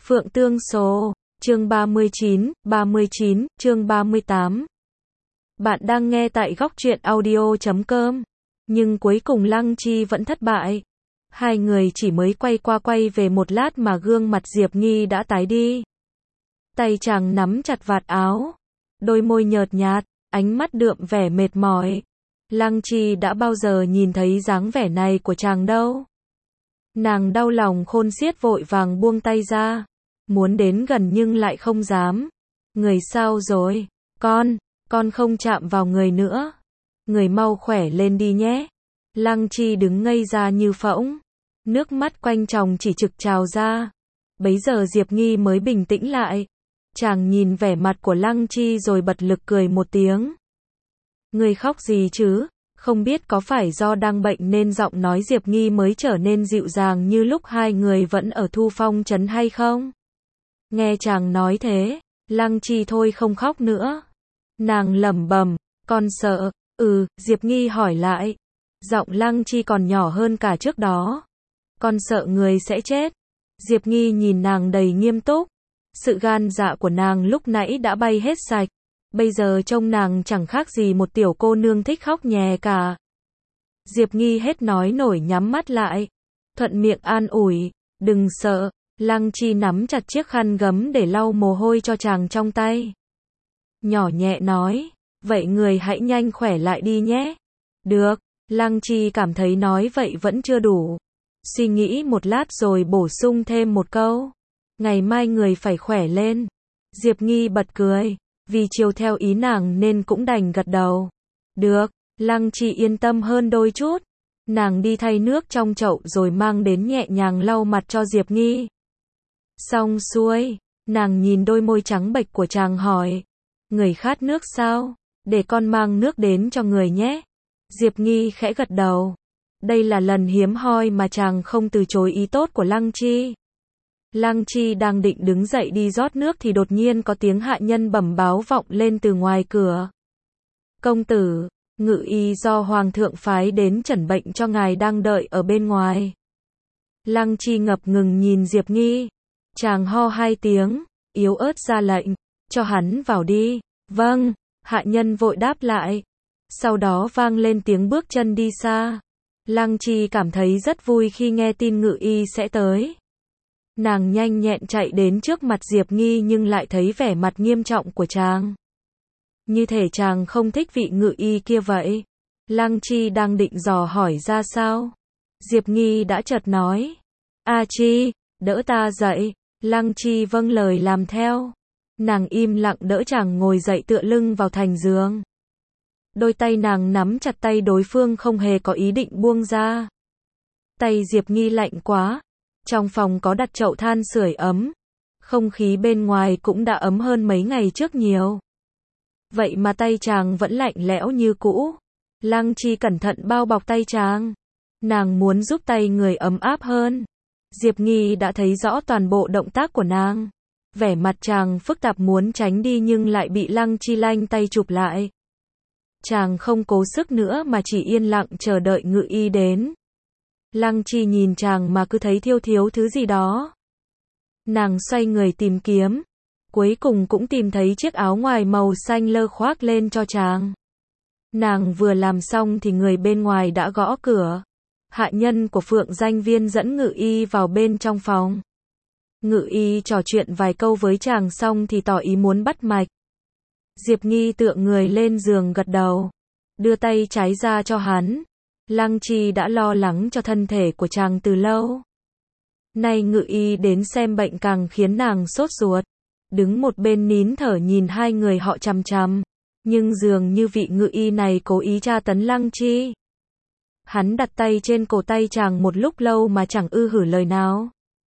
Phượng Tương Số, chương 39, chương 38. Bạn đang nghe tại góc truyện audio.com. Nhưng cuối cùng Lăng Chi vẫn thất bại. Hai người chỉ mới quay về một lát mà gương mặt Diệp Nghi đã tái đi. Tay chàng nắm chặt vạt áo. Đôi môi nhợt nhạt, ánh mắt đượm vẻ mệt mỏi. Lăng Chi đã bao giờ nhìn thấy dáng vẻ này của chàng đâu. Nàng đau lòng khôn xiết vội vàng buông tay ra. Muốn đến gần nhưng lại không dám. Người sao rồi? Con không chạm vào người nữa. Người mau khỏe lên đi nhé. Lăng Chi đứng ngây ra như phỗng. Nước mắt quanh tròng chỉ trực trào ra. Bấy giờ Diệp Nghi mới bình tĩnh lại. Chàng nhìn vẻ mặt của Lăng Chi rồi bật lực cười một tiếng. Người khóc gì chứ? Không biết có phải do đang bệnh nên giọng nói Diệp Nghi mới trở nên dịu dàng như lúc hai người vẫn ở Thu Phong trấn hay không? Nghe chàng nói thế, Lăng Chi thôi không khóc nữa. Nàng lẩm bẩm, con sợ. Diệp Nghi hỏi lại. Giọng Lăng Chi còn nhỏ hơn cả trước đó. Con sợ người sẽ chết. Diệp Nghi nhìn nàng đầy nghiêm túc. Sự gan dạ của nàng lúc nãy đã bay hết sạch. Bây giờ trông nàng chẳng khác gì một tiểu cô nương thích khóc nhè cả. Diệp Nghi hết nói nổi nhắm mắt lại. Thuận miệng an ủi, đừng sợ. Lăng Chi nắm chặt chiếc khăn gấm để lau mồ hôi cho chàng trong tay. Nhỏ nhẹ nói, vậy người hãy nhanh khỏe lại đi nhé. Được, Lăng Chi cảm thấy nói vậy vẫn chưa đủ. Suy nghĩ một lát rồi bổ sung thêm một câu. Ngày mai người phải khỏe lên. Diệp Nghi bật cười. Vì chiều theo ý nàng nên cũng đành gật đầu. Được, Lăng Chi yên tâm hơn đôi chút. Nàng đi thay nước trong chậu rồi mang đến nhẹ nhàng lau mặt cho Diệp Nghi. Xong xuôi, nàng nhìn đôi môi trắng bệch của chàng hỏi. Người khát nước sao? Để con mang nước đến cho người nhé. Diệp Nghi khẽ gật đầu. Đây là lần hiếm hoi mà chàng không từ chối ý tốt của Lăng Chi. Lăng Chi đang định đứng dậy đi rót nước thì đột nhiên có tiếng hạ nhân bẩm báo vọng lên từ ngoài cửa. Công tử, ngự y do Hoàng thượng phái đến chẩn bệnh cho ngài đang đợi ở bên ngoài. Lăng Chi ngập ngừng nhìn Diệp Nghi. Chàng ho hai tiếng, yếu ớt ra lệnh, cho hắn vào đi. Vâng, hạ nhân vội đáp lại. Sau đó vang lên tiếng bước chân đi xa. Lăng Chi cảm thấy rất vui khi nghe tin ngự y sẽ tới. Nàng nhanh nhẹn chạy đến trước mặt Diệp Nghi nhưng lại thấy vẻ mặt nghiêm trọng của chàng. Như thể chàng không thích vị ngự y kia vậy. Lăng Chi đang định dò hỏi ra sao. Diệp Nghi đã chợt nói. A Chi, đỡ ta dậy. Lăng Chi vâng lời làm theo. Nàng im lặng đỡ chàng ngồi dậy tựa lưng vào thành giường. Đôi tay nàng nắm chặt tay đối phương không hề có ý định buông ra. Tay Diệp Nghi lạnh quá. Trong phòng có đặt chậu than sưởi ấm. Không khí bên ngoài cũng đã ấm hơn mấy ngày trước nhiều. Vậy mà tay chàng vẫn lạnh lẽo như cũ. Lăng Chi cẩn thận bao bọc tay chàng. Nàng muốn giúp tay người ấm áp hơn. Diệp Nghi đã thấy rõ toàn bộ động tác của nàng. Vẻ mặt chàng phức tạp muốn tránh đi nhưng lại bị Lăng Chi lanh tay chụp lại. Chàng không cố sức nữa mà chỉ yên lặng chờ đợi ngự y đến. Lăng Chi nhìn chàng mà cứ thấy thiếu thứ gì đó. Nàng xoay người tìm kiếm. Cuối cùng cũng tìm thấy chiếc áo ngoài màu xanh lơ khoác lên cho chàng. Nàng vừa làm xong thì người bên ngoài đã gõ cửa. Hạ nhân của Phượng Danh Viên dẫn ngự y vào bên trong phòng. Ngự y trò chuyện vài câu với chàng xong thì tỏ ý muốn bắt mạch. Diệp Nghi tựa người lên giường gật đầu. Đưa tay trái ra cho hắn. Lăng Chi đã lo lắng cho thân thể của chàng từ lâu. Nay ngự y đến xem bệnh càng khiến nàng sốt ruột. Đứng một bên nín thở nhìn hai người họ chằm chằm. Nhưng dường như vị ngự y này cố ý tra tấn Lăng Chi. Hắn đặt tay trên cổ tay chàng một lúc lâu mà chẳng hử lời nào.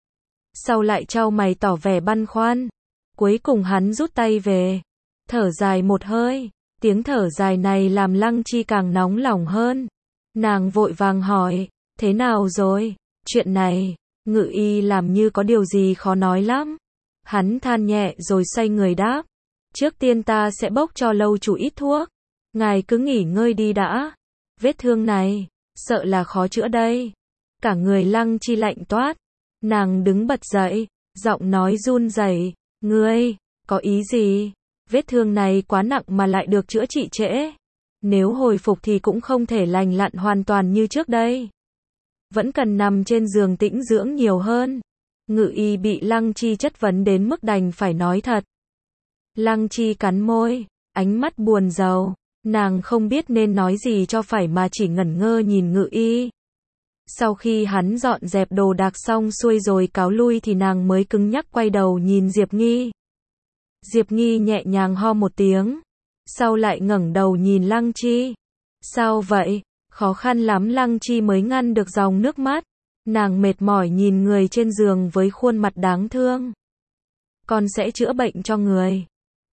Sau lại chau mày tỏ vẻ băn khoăn. Cuối cùng hắn rút tay về. Thở dài một hơi. Tiếng thở dài này làm Lăng Chi càng nóng lòng hơn. Nàng vội vàng hỏi. Thế nào rồi? Chuyện này, ngự y làm như có điều gì khó nói lắm. Hắn than nhẹ rồi xoay người đáp. Trước tiên ta sẽ bốc cho lâu chủ ít thuốc. Ngài cứ nghỉ ngơi đi đã. Vết thương này, sợ là khó chữa đây. Cả người Lăng Chi lạnh toát. Nàng đứng bật dậy. Giọng nói run rẩy, ngươi, có ý gì? Vết thương này quá nặng mà lại được chữa trị trễ. Nếu hồi phục thì cũng không thể lành lặn hoàn toàn như trước đây. Vẫn cần nằm trên giường tĩnh dưỡng nhiều hơn. Ngự y bị Lăng Chi chất vấn đến mức đành phải nói thật. Lăng Chi cắn môi, ánh mắt buồn rầu. Nàng không biết nên nói gì cho phải mà chỉ ngẩn ngơ nhìn Ngự y. Sau khi hắn dọn dẹp đồ đạc xong xuôi rồi cáo lui thì nàng mới cứng nhắc quay đầu nhìn Diệp Nghi. Diệp Nghi nhẹ nhàng ho một tiếng. Sau lại ngẩng đầu nhìn Lăng Chi. Sao vậy? Khó khăn lắm Lăng Chi mới ngăn được dòng nước mắt. Nàng mệt mỏi nhìn người trên giường với khuôn mặt đáng thương. Con sẽ chữa bệnh cho người.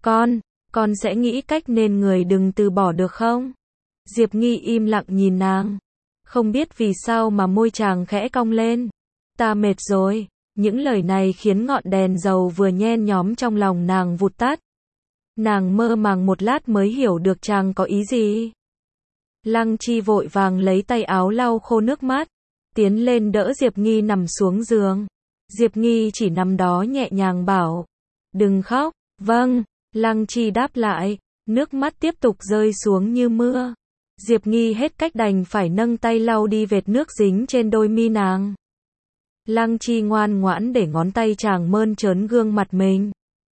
Con sẽ nghĩ cách nên người đừng từ bỏ được không? Diệp Nghi im lặng nhìn nàng. Không biết vì sao mà môi chàng khẽ cong lên. Ta mệt rồi. Những lời này khiến ngọn đèn dầu vừa nhen nhóm trong lòng nàng vụt tắt. Nàng mơ màng một lát mới hiểu được chàng có ý gì. Lăng Chi vội vàng lấy tay áo lau khô nước mắt, tiến lên đỡ Diệp Nghi nằm xuống giường. Diệp Nghi chỉ nằm đó nhẹ nhàng bảo, đừng khóc. Vâng, Lăng Chi đáp lại, nước mắt tiếp tục rơi xuống như mưa. Diệp Nghi hết cách đành phải nâng tay lau đi vệt nước dính trên đôi mi nàng. Lăng Chi ngoan ngoãn để ngón tay chàng mơn trớn gương mặt mình.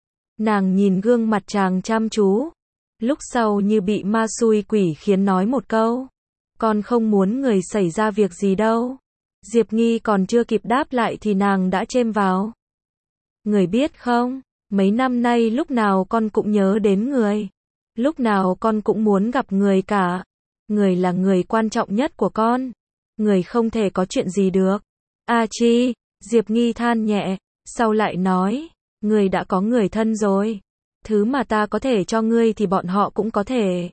Nàng nhìn gương mặt chàng chăm chú. Lúc sau như bị ma xui quỷ khiến nói một câu. Con không muốn người xảy ra việc gì đâu. Diệp Nghi còn chưa kịp đáp lại thì nàng đã chêm vào. Người biết không, mấy năm nay lúc nào con cũng nhớ đến người. Lúc nào con cũng muốn gặp người cả. Người là người quan trọng nhất của con. Người không thể có chuyện gì được. A Chi, Diệp Nghi than nhẹ, sau lại nói, người đã có người thân rồi. Thứ mà ta có thể cho ngươi thì bọn họ cũng có thể.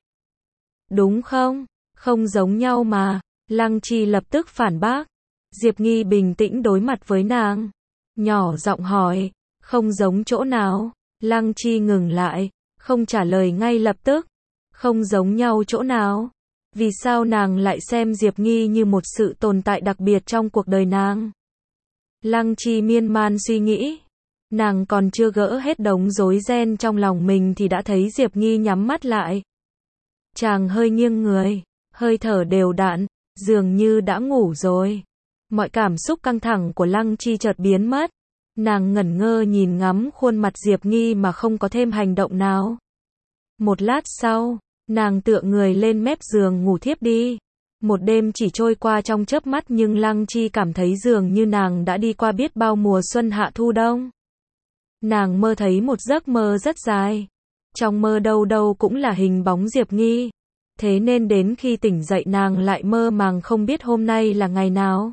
Đúng không? Không giống nhau mà. Lăng Chi lập tức phản bác. Diệp Nghi bình tĩnh đối mặt với nàng. Nhỏ giọng hỏi, không giống chỗ nào? Lăng Chi ngừng lại, không trả lời ngay lập tức. Không giống nhau chỗ nào? Vì sao nàng lại xem Diệp Nghi như một sự tồn tại đặc biệt trong cuộc đời nàng? Lăng Chi miên man suy nghĩ. Nàng còn chưa gỡ hết đống rối ren trong lòng mình thì đã thấy Diệp Nghi nhắm mắt lại. Chàng hơi nghiêng người, hơi thở đều đặn, dường như đã ngủ rồi. Mọi cảm xúc căng thẳng của Lăng Chi chợt biến mất. Nàng ngẩn ngơ nhìn ngắm khuôn mặt Diệp Nghi mà không có thêm hành động nào. Một lát sau, nàng tựa người lên mép giường ngủ thiếp đi. Một đêm chỉ trôi qua trong chớp mắt nhưng Lăng Chi cảm thấy dường như nàng đã đi qua biết bao mùa xuân hạ thu đông. Nàng mơ thấy một giấc mơ rất dài. Trong mơ đâu đâu cũng là hình bóng Diệp Nghi. Thế nên đến khi tỉnh dậy nàng lại mơ màng không biết hôm nay là ngày nào.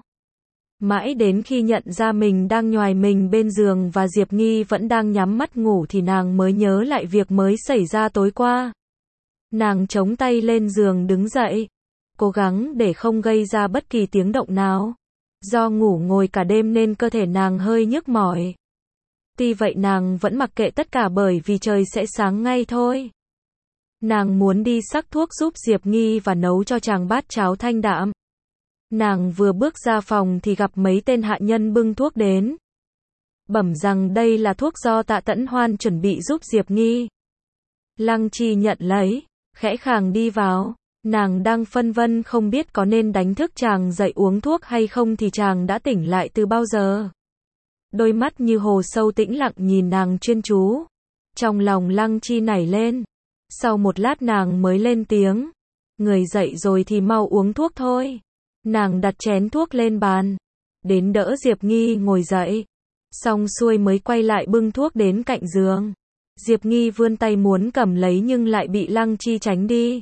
Mãi đến khi nhận ra mình đang nhoài mình bên giường và Diệp Nghi vẫn đang nhắm mắt ngủ thì nàng mới nhớ lại việc mới xảy ra tối qua. Nàng chống tay lên giường đứng dậy, cố gắng để không gây ra bất kỳ tiếng động nào. Do ngủ ngồi cả đêm nên cơ thể nàng hơi nhức mỏi. Tuy vậy nàng vẫn mặc kệ tất cả bởi vì trời sẽ sáng ngay thôi. Nàng muốn đi sắc thuốc giúp Diệp Nghi và nấu cho chàng bát cháo thanh đạm. Nàng vừa bước ra phòng thì gặp mấy tên hạ nhân bưng thuốc đến. Bẩm rằng đây là thuốc do Tạ Tẫn Hoan chuẩn bị giúp Diệp Nghi. Lăng Chi nhận lấy, khẽ khàng đi vào. Nàng đang phân vân không biết có nên đánh thức chàng dậy uống thuốc hay không thì chàng đã tỉnh lại từ bao giờ. Đôi mắt như hồ sâu tĩnh lặng nhìn nàng chuyên chú. Trong lòng Lăng Chi nảy lên. Sau một lát nàng mới lên tiếng. Người dậy rồi thì mau uống thuốc thôi. Nàng đặt chén thuốc lên bàn. Đến đỡ Diệp Nghi ngồi dậy. Xong xuôi mới quay lại bưng thuốc đến cạnh giường. Diệp Nghi vươn tay muốn cầm lấy nhưng lại bị Lăng Chi tránh đi.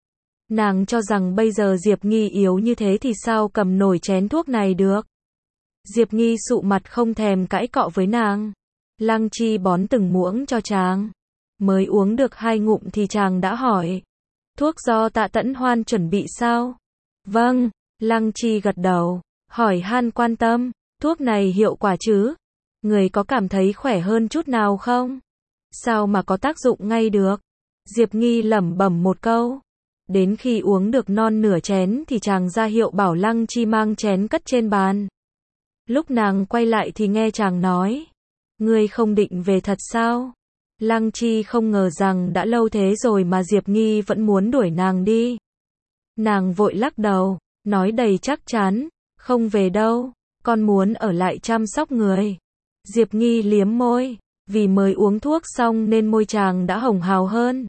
Nàng cho rằng bây giờ Diệp Nghi yếu như thế thì sao cầm nổi chén thuốc này được. Diệp Nghi sụ mặt không thèm cãi cọ với nàng. Lăng Chi bón từng muỗng cho chàng. Mới uống được 2 ngụm thì chàng đã hỏi. Thuốc do Tạ Tẫn Hoan chuẩn bị sao? Vâng, Lăng Chi gật đầu. Hỏi han quan tâm. Thuốc này hiệu quả chứ? Người có cảm thấy khỏe hơn chút nào không? Sao mà có tác dụng ngay được? Diệp Nghi lẩm bẩm một câu. Đến khi uống được non nửa chén thì chàng ra hiệu bảo Lăng Chi mang chén cất trên bàn. Lúc nàng quay lại thì nghe chàng nói. Ngươi không định về thật sao? Lăng Chi không ngờ rằng đã lâu thế rồi mà Diệp Nghi vẫn muốn đuổi nàng đi. Nàng vội lắc đầu, nói đầy chắc chắn, không về đâu, con muốn ở lại chăm sóc người. Diệp Nghi liếm môi, vì mới uống thuốc xong nên môi chàng đã hồng hào hơn.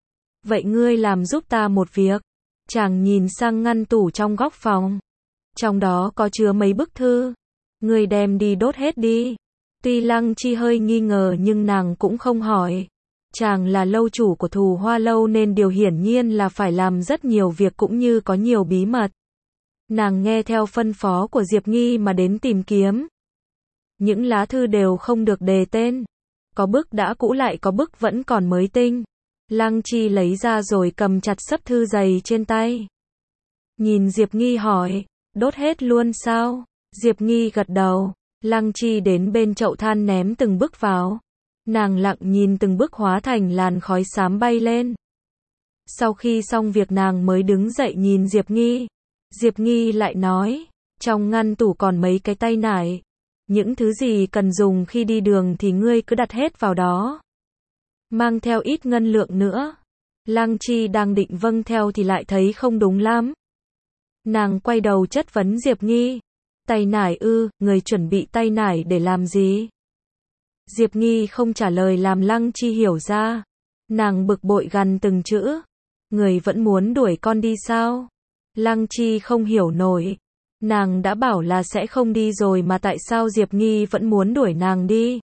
Vậy ngươi làm giúp ta một việc. Chàng nhìn sang ngăn tủ trong góc phòng. Trong đó có chứa mấy bức thư. Ngươi đem đi đốt hết đi. Tuy Lăng Chi hơi nghi ngờ nhưng nàng cũng không hỏi. Chàng là lâu chủ của Thù Hoa Lâu nên điều hiển nhiên là phải làm rất nhiều việc cũng như có nhiều bí mật. Nàng nghe theo phân phó của Diệp Nghi mà đến tìm kiếm. Những lá thư đều không được đề tên. Có bức đã cũ lại có bức vẫn còn mới tinh. Lăng Chi lấy ra rồi cầm chặt xấp thư dày trên tay. Nhìn Diệp Nghi hỏi, đốt hết luôn sao? Diệp Nghi gật đầu. Lăng Chi đến bên chậu than ném từng bức vào. Nàng lặng nhìn từng bức hóa thành làn khói xám bay lên. Sau khi xong việc nàng mới đứng dậy nhìn Diệp Nghi. Diệp Nghi lại nói, trong ngăn tủ còn mấy cái tay nải. Những thứ gì cần dùng khi đi đường thì ngươi cứ đặt hết vào đó. Mang theo ít ngân lượng nữa. Lăng Chi đang định vâng theo thì lại thấy không đúng lắm. Nàng quay đầu chất vấn Diệp Nghi. Tay nải ư, người chuẩn bị tay nải để làm gì? Diệp Nghi không trả lời làm Lăng Chi hiểu ra. Nàng bực bội gằn từng chữ. Người vẫn muốn đuổi con đi sao? Lăng Chi không hiểu nổi. Nàng đã bảo là sẽ không đi rồi mà tại sao Diệp Nghi vẫn muốn đuổi nàng đi?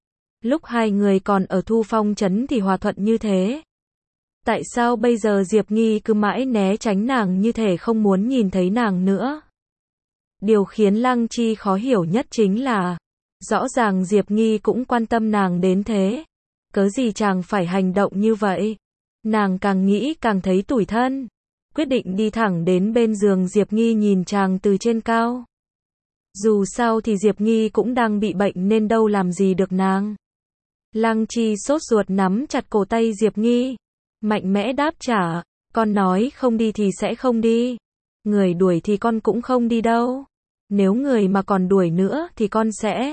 Lúc hai người còn ở Thu Phong trấn thì hòa thuận như thế. Tại sao bây giờ Diệp Nghi cứ mãi né tránh nàng như thể không muốn nhìn thấy nàng nữa? Điều khiến Lăng Chi khó hiểu nhất chính là, rõ ràng Diệp Nghi cũng quan tâm nàng đến thế. Cớ gì chàng phải hành động như vậy? Nàng càng nghĩ càng thấy tủi thân. Quyết định đi thẳng đến bên giường Diệp Nghi nhìn chàng từ trên cao. Dù sao thì Diệp Nghi cũng đang bị bệnh nên đâu làm gì được nàng. Lăng Chi sốt ruột nắm chặt cổ tay Diệp Nghi. Mạnh mẽ đáp trả, con nói không đi thì sẽ không đi. Người đuổi thì con cũng không đi đâu. Nếu người mà còn đuổi nữa thì con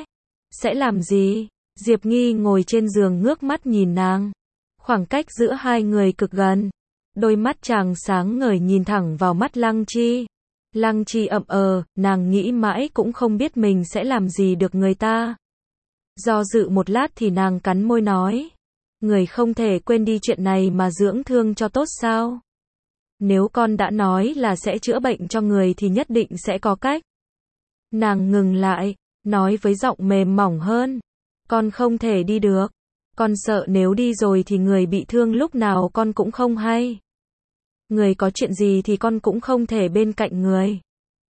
sẽ làm gì? Diệp Nghi ngồi trên giường ngước mắt nhìn nàng. Khoảng cách giữa hai người cực gần. Đôi mắt chàng sáng ngời nhìn thẳng vào mắt Lăng Chi. Lăng Chi ậm nàng nghĩ mãi cũng không biết mình sẽ làm gì được người ta. Do dự một lát thì nàng cắn môi nói. Người không thể quên đi chuyện này mà dưỡng thương cho tốt sao? Nếu con đã nói là sẽ chữa bệnh cho người thì nhất định sẽ có cách. Nàng ngừng lại, nói với giọng mềm mỏng hơn. Con không thể đi được. Con sợ nếu đi rồi thì người bị thương lúc nào con cũng không hay. Người có chuyện gì thì con cũng không thể bên cạnh người.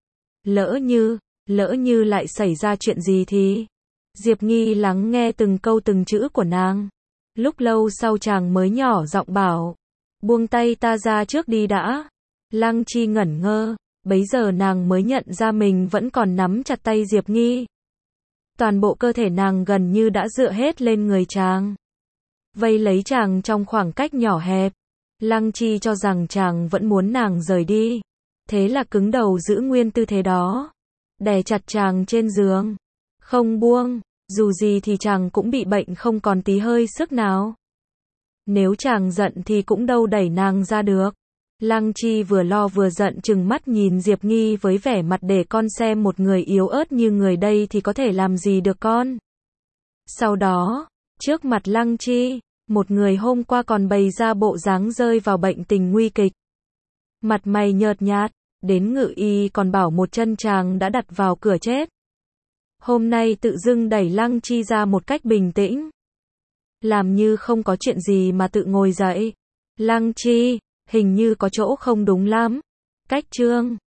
Lỡ như lại xảy ra chuyện gì thì... Diệp Nghi lắng nghe từng câu từng chữ của nàng. Lúc lâu sau chàng mới nhỏ giọng bảo. Buông tay ta ra trước đi đã. Lăng Chi ngẩn ngơ. Bấy giờ nàng mới nhận ra mình vẫn còn nắm chặt tay Diệp Nghi. Toàn bộ cơ thể nàng gần như đã dựa hết lên người chàng. Vây lấy chàng trong khoảng cách nhỏ hẹp. Lăng Chi cho rằng chàng vẫn muốn nàng rời đi. Thế là cứng đầu giữ nguyên tư thế đó. Đè chặt chàng trên giường. Không buông. Dù gì thì chàng cũng bị bệnh không còn tí hơi sức nào. Nếu chàng giận thì cũng đâu đẩy nàng ra được. Lăng Chi vừa lo vừa giận trừng mắt nhìn Diệp Nghi với vẻ mặt để con xem một người yếu ớt như người đây thì có thể làm gì được con. Sau đó, trước mặt Lăng Chi, một người hôm qua còn bày ra bộ dáng rơi vào bệnh tình nguy kịch. Mặt mày nhợt nhạt, đến ngự y còn bảo một chân chàng đã đặt vào cửa chết. Hôm nay tự dưng đẩy Lăng Chi ra một cách bình tĩnh. Làm như không có chuyện gì mà tự ngồi dậy. Lăng Chi, hình như có chỗ không đúng lắm. Cách chương